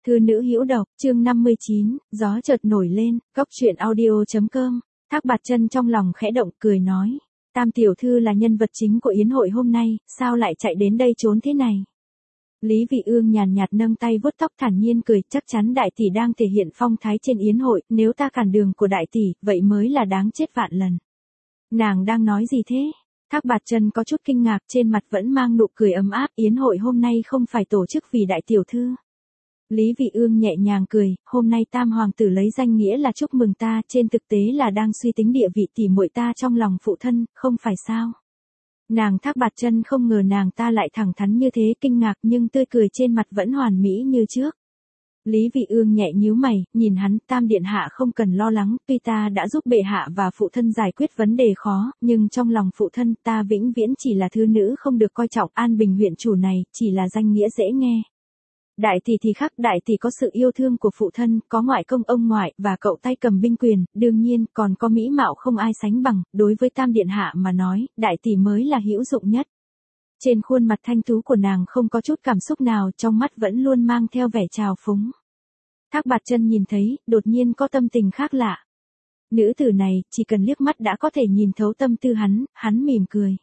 Thư nữ hữu độc, chương 59, gió chợt nổi lên, góc truyện audio.com. Thác Bạt Chân trong lòng khẽ động, cười nói, Tam tiểu thư là nhân vật chính của yến hội hôm nay, sao lại chạy đến đây trốn thế này? Lý Vị Ương nhàn nhạt nâng tay vuốt tóc thản nhiên cười, chắc chắn đại tỷ đang thể hiện phong thái trên yến hội, nếu ta cản đường của đại tỷ, vậy mới là đáng chết vạn lần. Nàng đang nói gì thế? Thác Bạt Chân có chút kinh ngạc, trên mặt vẫn mang nụ cười ấm áp, yến hội hôm nay không phải tổ chức vì đại tiểu thư. Lý Vị Ương nhẹ nhàng cười, hôm nay Tam hoàng tử lấy danh nghĩa là chúc mừng ta, trên thực tế là đang suy tính địa vị tỷ muội ta trong lòng phụ thân, không phải sao? Nàng Thác Bạt Chân không ngờ nàng ta lại thẳng thắn như thế, kinh ngạc nhưng tươi cười trên mặt vẫn hoàn mỹ như trước. Lý Vị Ương nhẹ nhíu mày, nhìn hắn, Tam điện hạ không cần lo lắng, tuy ta đã giúp bệ hạ và phụ thân giải quyết vấn đề khó, nhưng trong lòng phụ thân ta vĩnh viễn chỉ là thứ nữ không được coi trọng, An Bình huyện chủ này, chỉ là danh nghĩa dễ nghe. Đại tỷ thì khác, đại tỷ có sự yêu thương của phụ thân, có ngoại công ông ngoại, và cậu tay cầm binh quyền, đương nhiên, còn có mỹ mạo không ai sánh bằng, đối với Tam điện hạ mà nói, đại tỷ mới là hữu dụng nhất. Trên khuôn mặt thanh tú của nàng không có chút cảm xúc nào, trong mắt vẫn luôn mang theo vẻ trào phúng. Thác Bạt Chân nhìn thấy, đột nhiên có tâm tình khác lạ. Nữ tử này, chỉ cần liếc mắt đã có thể nhìn thấu tâm tư hắn mỉm cười.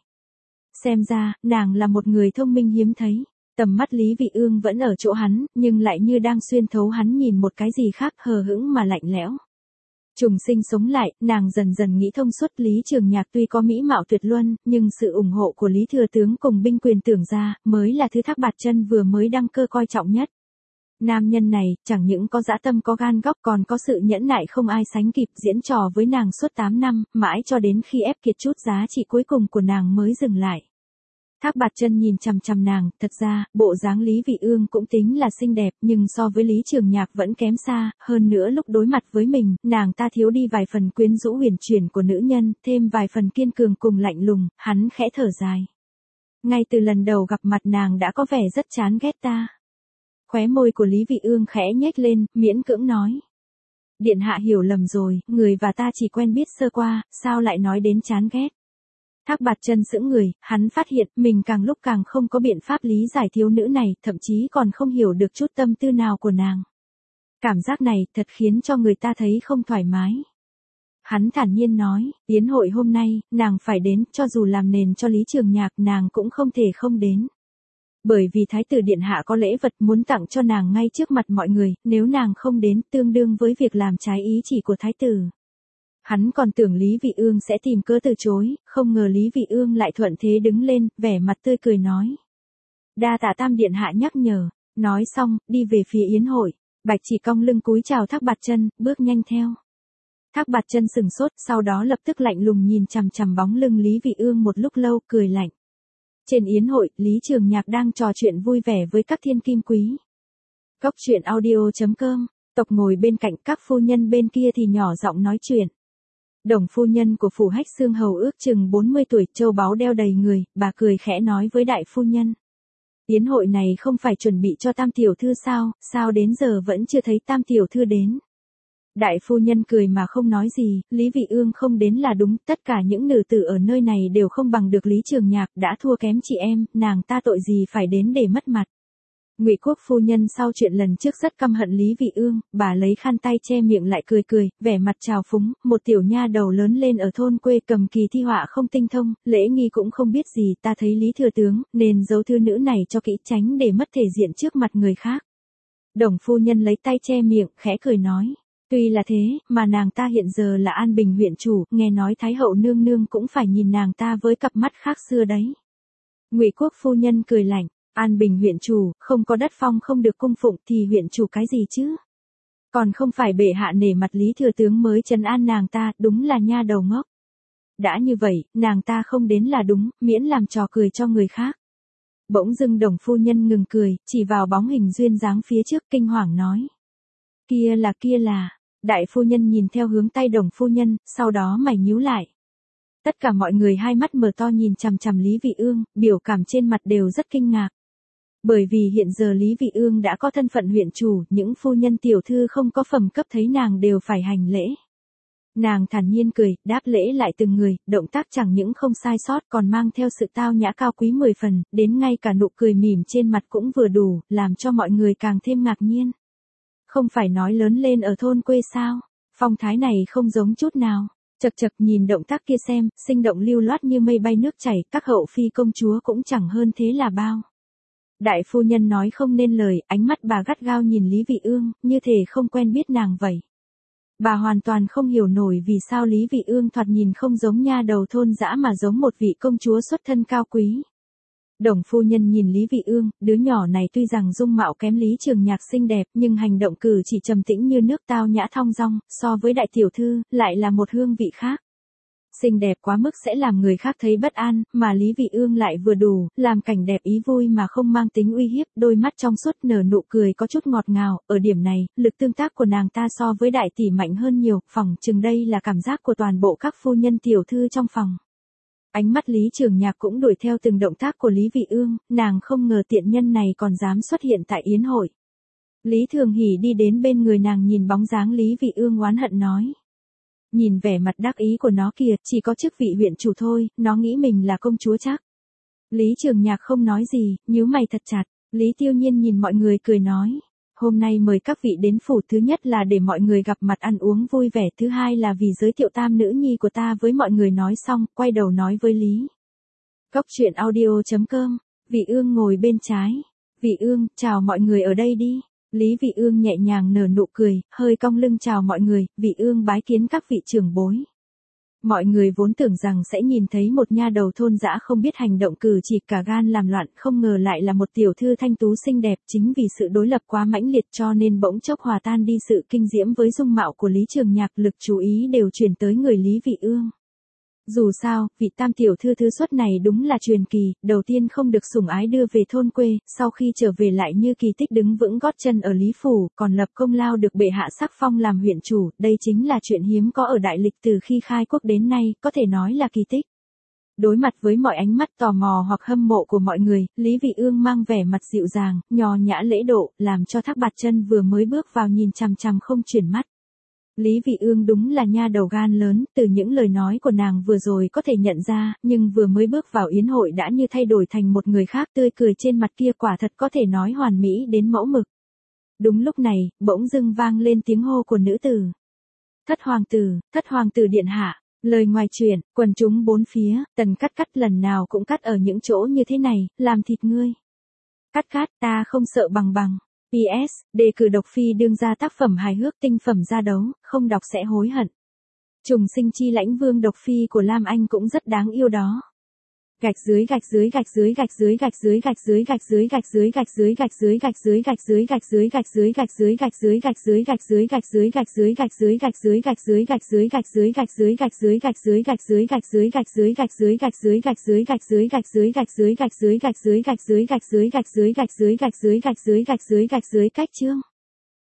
Xem ra, nàng là một người thông minh hiếm thấy. Tầm mắt Lý Vị Ương vẫn ở chỗ hắn, nhưng lại như đang xuyên thấu hắn nhìn một cái gì khác, hờ hững mà lạnh lẽo. Trùng sinh sống lại, nàng dần dần nghĩ thông suốt, Lý Trường Nhạc tuy có mỹ mạo tuyệt luân, nhưng sự ủng hộ của Lý thừa tướng cùng binh quyền tưởng ra, mới là thứ Thác Bạt Chân vừa mới đăng cơ coi trọng nhất. Nam nhân này, chẳng những có dã tâm có gan góc, còn có sự nhẫn nại không ai sánh kịp, diễn trò với nàng suốt 8 năm, mãi cho đến khi ép kiệt chút giá trị cuối cùng của nàng mới dừng lại. Thác Bạt Chân nhìn chằm chằm nàng, thật ra, bộ dáng Lý Vị Ương cũng tính là xinh đẹp, nhưng so với Lý Trường Nhạc vẫn kém xa, hơn nữa lúc đối mặt với mình, nàng ta thiếu đi vài phần quyến rũ huyền chuyển của nữ nhân, thêm vài phần kiên cường cùng lạnh lùng, hắn khẽ thở dài. Ngay từ lần đầu gặp mặt nàng đã có vẻ rất chán ghét ta. Khóe môi của Lý Vị Ương khẽ nhếch lên, miễn cưỡng nói. Điện hạ hiểu lầm rồi, người và ta chỉ quen biết sơ qua, sao lại nói đến chán ghét. Thác Bạt Chân sững người, hắn phát hiện mình càng lúc càng không có biện pháp lý giải thiếu nữ này, thậm chí còn không hiểu được chút tâm tư nào của nàng. Cảm giác này thật khiến cho người ta thấy không thoải mái. Hắn thản nhiên nói, yến hội hôm nay, nàng phải đến, cho dù làm nền cho Lý Trường Nhạc nàng cũng không thể không đến. Bởi vì Thái tử Điện hạ có lễ vật muốn tặng cho nàng ngay trước mặt mọi người, nếu nàng không đến tương đương với việc làm trái ý chỉ của Thái tử. Hắn còn tưởng Lý Vị Ương sẽ tìm cớ từ chối, không ngờ Lý Vị Ương lại thuận thế đứng lên, vẻ mặt tươi cười nói. Đa tạ Tam điện hạ nhắc nhở, nói xong, đi về phía yến hội, Bạch Chỉ cong lưng cúi chào Thác Bạt Chân, bước nhanh theo. Thác Bạt Chân sừng sốt, sau đó lập tức lạnh lùng nhìn chằm chằm bóng lưng Lý Vị Ương một lúc lâu, cười lạnh. Trên yến hội, Lý Trường Nhạc đang trò chuyện vui vẻ với các thiên kim quý. Góc truyện audio.com, tộc ngồi bên cạnh, các phu nhân bên kia thì nhỏ giọng nói chuyện. Đồng phu nhân của phủ Hách Xương hầu ước chừng 40 tuổi, châu báu đeo đầy người, bà cười khẽ nói với đại phu nhân. Yến hội này không phải chuẩn bị cho Tam tiểu thư sao đến giờ vẫn chưa thấy Tam tiểu thư đến. Đại phu nhân cười mà không nói gì, Lý Vị Ương không đến là đúng, tất cả những nữ tử ở nơi này đều không bằng được Lý Trường Nhạc, đã thua kém chị em, nàng ta tội gì phải đến để mất mặt. Ngụy Quốc phu nhân sau chuyện lần trước rất căm hận Lý Vị Ương, bà lấy khăn tay che miệng lại cười, vẻ mặt trào phúng, một tiểu nha đầu lớn lên ở thôn quê cầm kỳ thi họa không tinh thông, lễ nghi cũng không biết gì, ta thấy Lý thừa tướng, nên giấu thư nữ này cho kỹ tránh để mất thể diện trước mặt người khác. Đồng phu nhân lấy tay che miệng, khẽ cười nói. Tuy là thế, mà nàng ta hiện giờ là An Bình huyện chủ, nghe nói Thái hậu nương nương cũng phải nhìn nàng ta với cặp mắt khác xưa đấy. Ngụy Quốc phu nhân cười lạnh. An Bình huyện chủ, không có đất phong không được cung phụng thì huyện chủ cái gì chứ? Còn không phải bệ hạ nể mặt Lý thừa tướng mới trấn an nàng ta, đúng là nha đầu ngốc. Đã như vậy, nàng ta không đến là đúng, miễn làm trò cười cho người khác. Bỗng dưng đồng phu nhân ngừng cười, chỉ vào bóng hình duyên dáng phía trước kinh hoàng nói. Kia là, đại phu nhân nhìn theo hướng tay đồng phu nhân, sau đó mày nhíu lại. Tất cả mọi người hai mắt mở to nhìn chằm chằm Lý Vị Ương, biểu cảm trên mặt đều rất kinh ngạc. Bởi vì hiện giờ Lý Vị Ương đã có thân phận huyện chủ, những phu nhân tiểu thư không có phẩm cấp thấy nàng đều phải hành lễ. Nàng thản nhiên cười, đáp lễ lại từng người, động tác chẳng những không sai sót còn mang theo sự tao nhã cao quý 10 phần, đến ngay cả nụ cười mỉm trên mặt cũng vừa đủ, làm cho mọi người càng thêm ngạc nhiên. Không phải nói lớn lên ở thôn quê sao? Phong thái này không giống chút nào. Chật chật, nhìn động tác kia xem, sinh động lưu loát như mây bay nước chảy, các hậu phi công chúa cũng chẳng hơn thế là bao. Đại phu nhân nói không nên lời, ánh mắt bà gắt gao nhìn Lý Vị Ương, như thể không quen biết nàng vậy. Bà hoàn toàn không hiểu nổi vì sao Lý Vị Ương thoạt nhìn không giống nha đầu thôn dã mà giống một vị công chúa xuất thân cao quý. Đồng phu nhân nhìn Lý Vị Ương, đứa nhỏ này tuy rằng dung mạo kém Lý Trường Nhạc xinh đẹp, nhưng hành động cử chỉ trầm tĩnh như nước, tao nhã thong dong, so với đại tiểu thư, lại là một hương vị khác. Xinh đẹp quá mức sẽ làm người khác thấy bất an, mà Lý Vị Ương lại vừa đủ, làm cảnh đẹp ý vui mà không mang tính uy hiếp, đôi mắt trong suốt nở nụ cười có chút ngọt ngào, ở điểm này, lực tương tác của nàng ta so với đại tỷ mạnh hơn nhiều, phỏng chừng đây là cảm giác của toàn bộ các phu nhân tiểu thư trong phòng. Ánh mắt Lý Trường Nhạc cũng đuổi theo từng động tác của Lý Vị Ương, nàng không ngờ tiện nhân này còn dám xuất hiện tại yến hội. Lý Thường Hỷ đi đến bên người nàng nhìn bóng dáng Lý Vị Ương oán hận nói. Nhìn vẻ mặt đắc ý của nó kìa, chỉ có chức vị huyện chủ thôi, nó nghĩ mình là công chúa chắc. Lý Trường Nhạc không nói gì, nhíu mày thật chặt. Lý Tiêu Nhiên nhìn mọi người cười nói. Hôm nay mời các vị đến phủ, thứ nhất là để mọi người gặp mặt ăn uống vui vẻ, thứ hai là vì giới thiệu tam nữ nhi của ta với mọi người. Nói xong, quay đầu nói với Lý. Góc truyện audio.com, Vị Ương ngồi bên trái. Vị Ương, chào mọi người ở đây đi. Lý Vị Ương nhẹ nhàng nở nụ cười, hơi cong lưng chào mọi người, Vị Ương bái kiến các vị trưởng bối. Mọi người vốn tưởng rằng sẽ nhìn thấy một nha đầu thôn dã không biết hành động cử chỉ, cả gan làm loạn, không ngờ lại là một tiểu thư thanh tú xinh đẹp. Chính vì sự đối lập quá mãnh liệt cho nên bỗng chốc hòa tan đi sự kinh diễm với dung mạo của Lý Trường Nhạc, lực chú ý đều chuyển tới người Lý Vị Ương. Dù sao, vị tam tiểu thư thứ xuất này đúng là truyền kỳ, đầu tiên không được sủng ái đưa về thôn quê, sau khi trở về lại như kỳ tích đứng vững gót chân ở Lý Phủ, còn lập công lao được bệ hạ sắc phong làm huyện chủ, đây chính là chuyện hiếm có ở đại lịch từ khi khai quốc đến nay, có thể nói là kỳ tích. Đối mặt với mọi ánh mắt tò mò hoặc hâm mộ của mọi người, Lý Vị Ương mang vẻ mặt dịu dàng, nho nhã lễ độ, làm cho Thác Bạt Chân vừa mới bước vào nhìn chằm chằm không chuyển mắt. Lý Vị Ương đúng là nha đầu gan lớn, từ những lời nói của nàng vừa rồi có thể nhận ra, nhưng vừa mới bước vào yến hội đã như thay đổi thành một người khác, tươi cười trên mặt kia quả thật có thể nói hoàn mỹ đến mẫu mực. Đúng lúc này, bỗng dưng vang lên tiếng hô của nữ tử. Thất hoàng tử điện hạ. Lời ngoài truyền, quần chúng bốn phía, Tần Cắt Cắt lần nào cũng cắt ở những chỗ như thế này, làm thịt ngươi. Cắt Cắt, ta không sợ bằng. PS, đề cử độc phi đương ra tác phẩm hài hước tinh phẩm ra đấu, không đọc sẽ hối hận. Trùng sinh chi lãnh vương độc phi của Lam Anh cũng rất đáng yêu đó. Gạch dưới cách chương.